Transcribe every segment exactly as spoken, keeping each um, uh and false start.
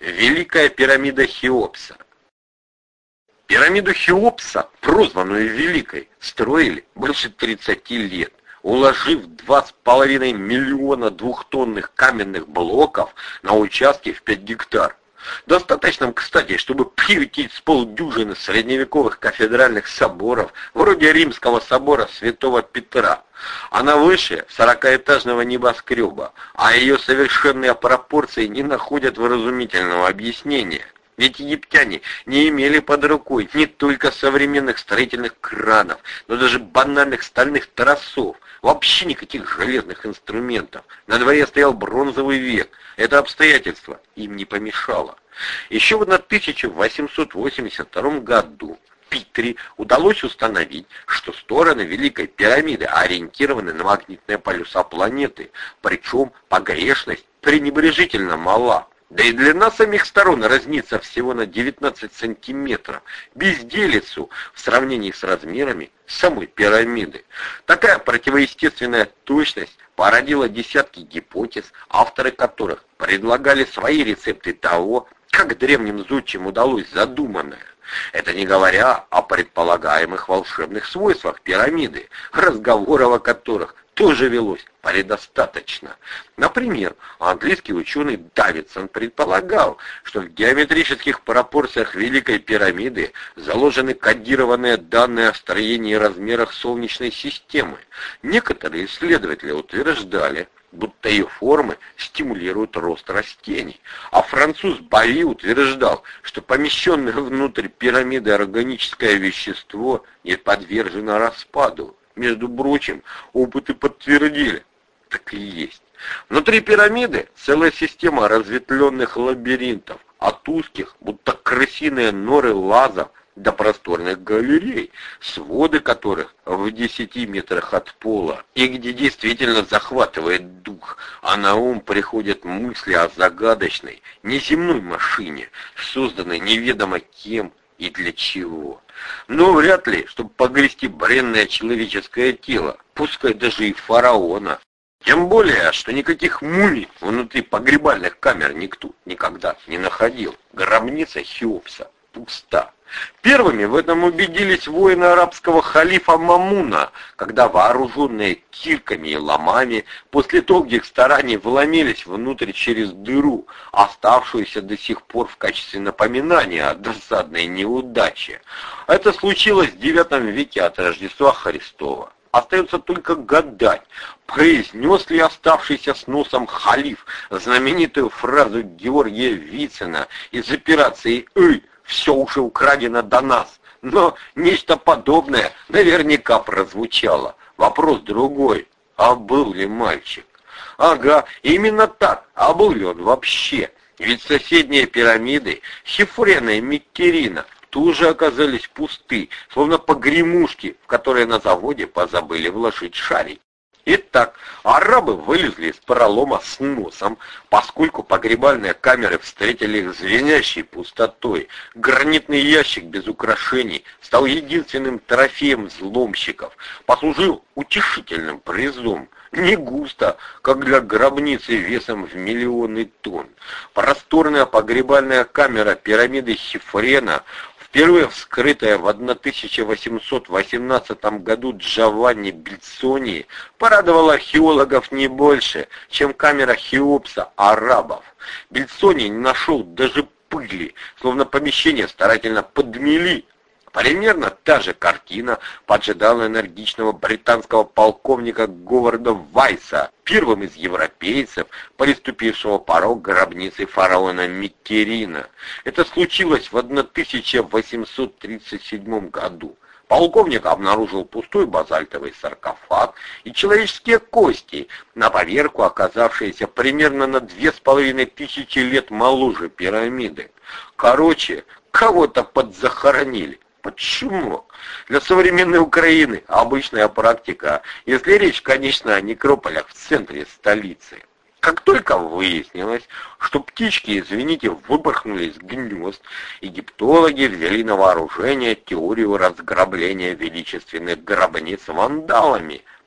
Великая пирамида Хеопса. Пирамиду Хеопса, прозванную Великой, строили больше тридцати лет, уложив два с половиной миллиона двухтонных каменных блоков на участке в пять гектар. Достаточно, кстати, чтобы приютить с полдюжины средневековых кафедральных соборов, вроде Римского собора Святого Петра. Она выше сорокаэтажного небоскреба, а ее совершенные пропорции не находят вразумительного объяснения. Ведь египтяне не имели под рукой не только современных строительных кранов, но даже банальных стальных тросов, вообще никаких железных инструментов. На дворе стоял бронзовый век. Это обстоятельство им не помешало. Еще в тысяча восемьсот восемьдесят втором году Питре удалось установить, что стороны Великой пирамиды ориентированы на магнитные полюса планеты, причем погрешность пренебрежительно мала. Да и длина самих сторон разнится всего на девятнадцать сантиметров, безделицу в сравнении с размерами самой пирамиды. Такая противоестественная точность породила десятки гипотез, авторы которых предлагали свои рецепты того, как древним зодчим удалось задуманное. Это не говоря о предполагаемых волшебных свойствах пирамиды, разговоров о которых тоже велось предостаточно. Например, английский ученый Давидсон предполагал, что в геометрических пропорциях Великой пирамиды заложены кодированные данные о строении и размерах Солнечной системы. Некоторые исследователи утверждали, будто ее формы стимулируют рост растений, а француз Бави утверждал, что помещенное внутрь пирамиды органическое вещество не подвержено распаду. Между прочим, опыты подтвердили, так и есть. Внутри пирамиды целая система разветвленных лабиринтов, от узких, будто крысиные норы лазов, до просторных галерей, своды которых в десяти метрах от пола, и где действительно захватывает дух, а на ум приходят мысли о загадочной, неземной машине, созданной неведомо кем и для чего. Но вряд ли, чтобы погрести бренное человеческое тело, пускай даже и фараона. Тем более, что никаких мумий внутри погребальных камер никто никогда не находил. Гробница Хеопса пуста. Первыми в этом убедились воины арабского халифа Мамуна, когда вооруженные кирками и ломами после долгих стараний вломились внутрь через дыру, оставшуюся до сих пор в качестве напоминания о досадной неудаче. Это случилось в девятом веке от Рождества Христова. Остается только гадать, произнес ли оставшийся с носом халиф знаменитую фразу Георгия Вицина из операции «Эй, все уже украдено до нас». Но нечто подобное наверняка прозвучало. Вопрос другой, а был ли мальчик? Ага, именно так, а был ли он вообще? Ведь соседние пирамиды, Хефрена и Миккерина, тоже оказались пусты, словно погремушки, в которые на заводе позабыли вложить шарик. Итак, арабы вылезли из пролома с носом, поскольку погребальные камеры встретили их звенящей пустотой. Гранитный ящик без украшений стал единственным трофеем взломщиков, послужил утешительным призом. Не густо, как для гробницы весом в миллионы тонн. Просторная погребальная камера пирамиды Хефрена, впервые вскрытая в тысяча восемьсот восемнадцатом году Джованни Бельцони, порадовала археологов не больше, чем камера Хеопса арабов. Бельцони не нашел даже пыли, словно помещение старательно подмели. Примерно та же картина поджидала энергичного британского полковника Говарда Вайса, первым из европейцев, приступившего порог гробницы фараона Миккерина. Это случилось в тысяча восемьсот тридцать седьмом году. Полковник обнаружил пустой базальтовый саркофаг и человеческие кости, на поверку оказавшиеся примерно на две с половиной тысячи лет моложе пирамиды. Короче, кого-то подзахоронили. Почему? Для современной Украины обычная практика, если речь, конечно, о некрополях в центре столицы. Как только выяснилось, что птички, извините, выпорхнули из гнезд, египтологи взяли на вооружение теорию разграбления величественных гробниц вандалами.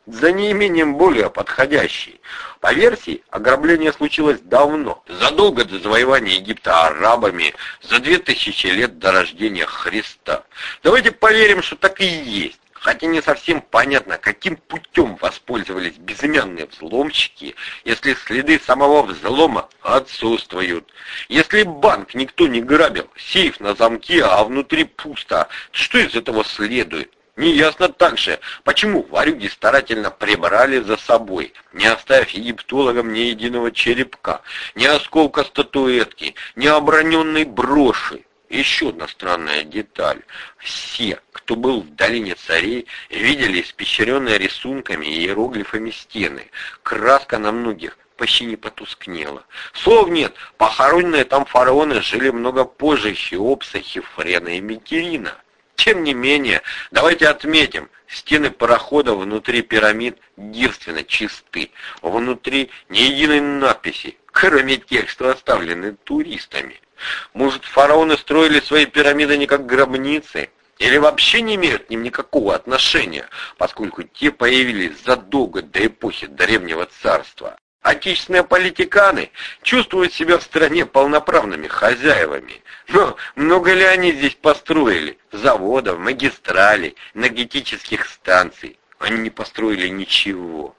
за неимением более подходящей. По версии, ограбление случилось давно, задолго до завоевания Египта арабами, за две тысячи лет до рождения Христа. Давайте поверим, что так и есть. Хотя не совсем понятно, каким путем воспользовались безымянные взломщики, если следы самого взлома отсутствуют. Если банк никто не грабил, сейф на замке, а внутри пусто, что из этого следует? Неясно также, почему ворюги старательно прибрали за собой, не оставив египтологам ни единого черепка, ни осколка статуэтки, ни оброненной броши. Еще одна странная деталь. Все, кто был в долине царей, видели испещренные рисунками и иероглифами стены. Краска на многих почти не потускнела. Слов нет, похороненные там фараоны жили много позже Хеопса, Хефрена и Метерина. Тем не менее, давайте отметим, стены парохода внутри пирамид девственно чисты. Внутри ни единой надписи, кроме тех, что оставлены туристами. Может, фараоны строили свои пирамиды не как гробницы? Или вообще не имеют к ним никакого отношения, поскольку те появились задолго до эпохи Древнего Царства? Отечественные политиканы чувствуют себя в стране полноправными хозяевами. Но много ли они здесь построили? Заводов, магистралей, энергетических станций. Они не построили ничего.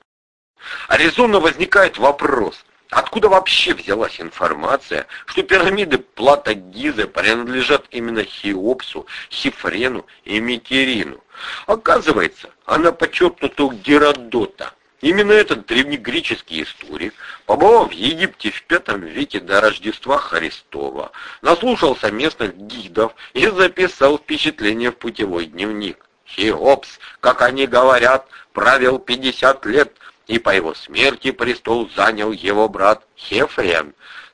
А резонно возникает вопрос, откуда вообще взялась информация, что пирамиды Плато Гизы принадлежат именно Хеопсу, Хефрену и Метерину? Оказывается, она подчеркнута у Геродота. Именно этот древнегреческий историк, побывав в Египте в пятом веке до Рождества Христова, наслушался местных гидов и записал впечатление в путевой дневник. Хеопс, как они говорят, правил пятьдесят лет, и по его смерти престол занял его брат Хефрен.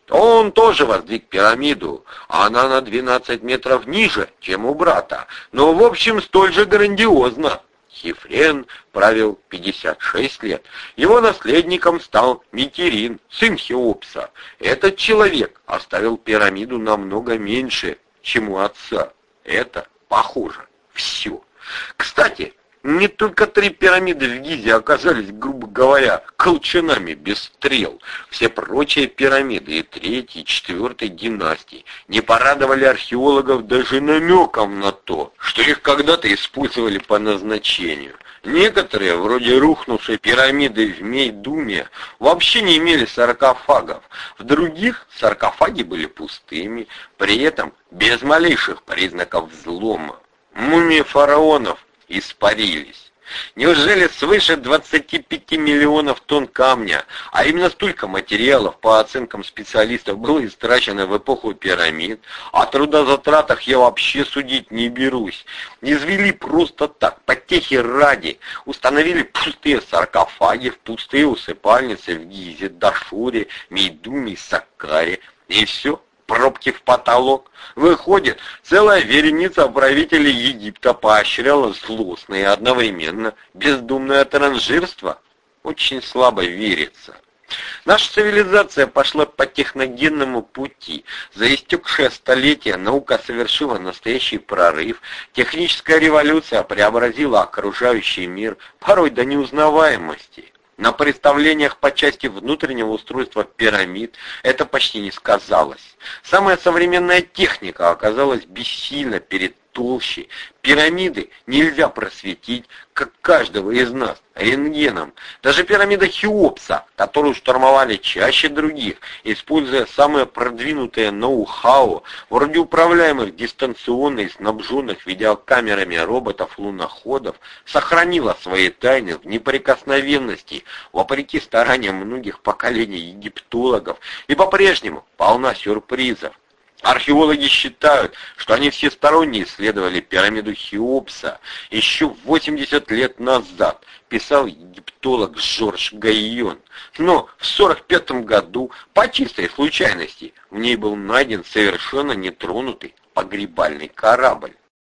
Он тоже воздвиг пирамиду, а она на двенадцать метров ниже, чем у брата, но в общем столь же грандиозно. Хефрен правил пятьдесят шесть лет. Его наследником стал Метерин, сын Хеопса. Этот человек оставил пирамиду намного меньше, чем у отца. Это похоже. Все. Кстати, не только три пирамиды в Гизе оказались, грубо говоря, колчанами без стрел. Все прочие пирамиды и третьей, и четвертой династии не порадовали археологов даже намеком на то, что их когда-то использовали по назначению. Некоторые, вроде рухнувшей пирамиды в Мейдуме, вообще не имели саркофагов. В других саркофаги были пустыми, при этом без малейших признаков взлома. Мумии фараонов испарились. Неужели свыше двадцати пяти миллионов тонн камня, а именно столько материалов, по оценкам специалистов, было истрачено в эпоху пирамид? О трудозатратах я вообще судить не берусь. Извели просто так, потехи ради. Установили пустые саркофаги в пустые усыпальницы в Гизе, Дашуре, Мейдуме, Саккаре. И все. Пробки в потолок. Выходит, целая вереница правителей Египта поощряла злостное и одновременно бездумное транжирство. Очень слабо верится. Наша цивилизация пошла по техногенному пути. За истекшее столетие наука совершила настоящий прорыв. Техническая революция преобразила окружающий мир, порой до неузнаваемости. На представлениях по части внутреннего устройства пирамид это почти не сказалось. Самая современная техника оказалась бессильна перед толщей. Пирамиды нельзя просветить, как каждого из нас, рентгеном. Даже пирамида Хеопса, которую штурмовали чаще других, используя самое продвинутое ноу-хау, вроде управляемых дистанционно и снабженных видеокамерами роботов-луноходов, сохранила свои тайны в неприкосновенности, вопреки стараниям многих поколений египтологов, и по-прежнему полна сюрпризов. Археологи считают, что они всесторонне исследовали пирамиду Хеопса еще восемьдесят лет назад, писал египтолог Жорж Гайон. Но в сорок пятом году, по чистой случайности, в ней был найден совершенно нетронутый погребальный корабль.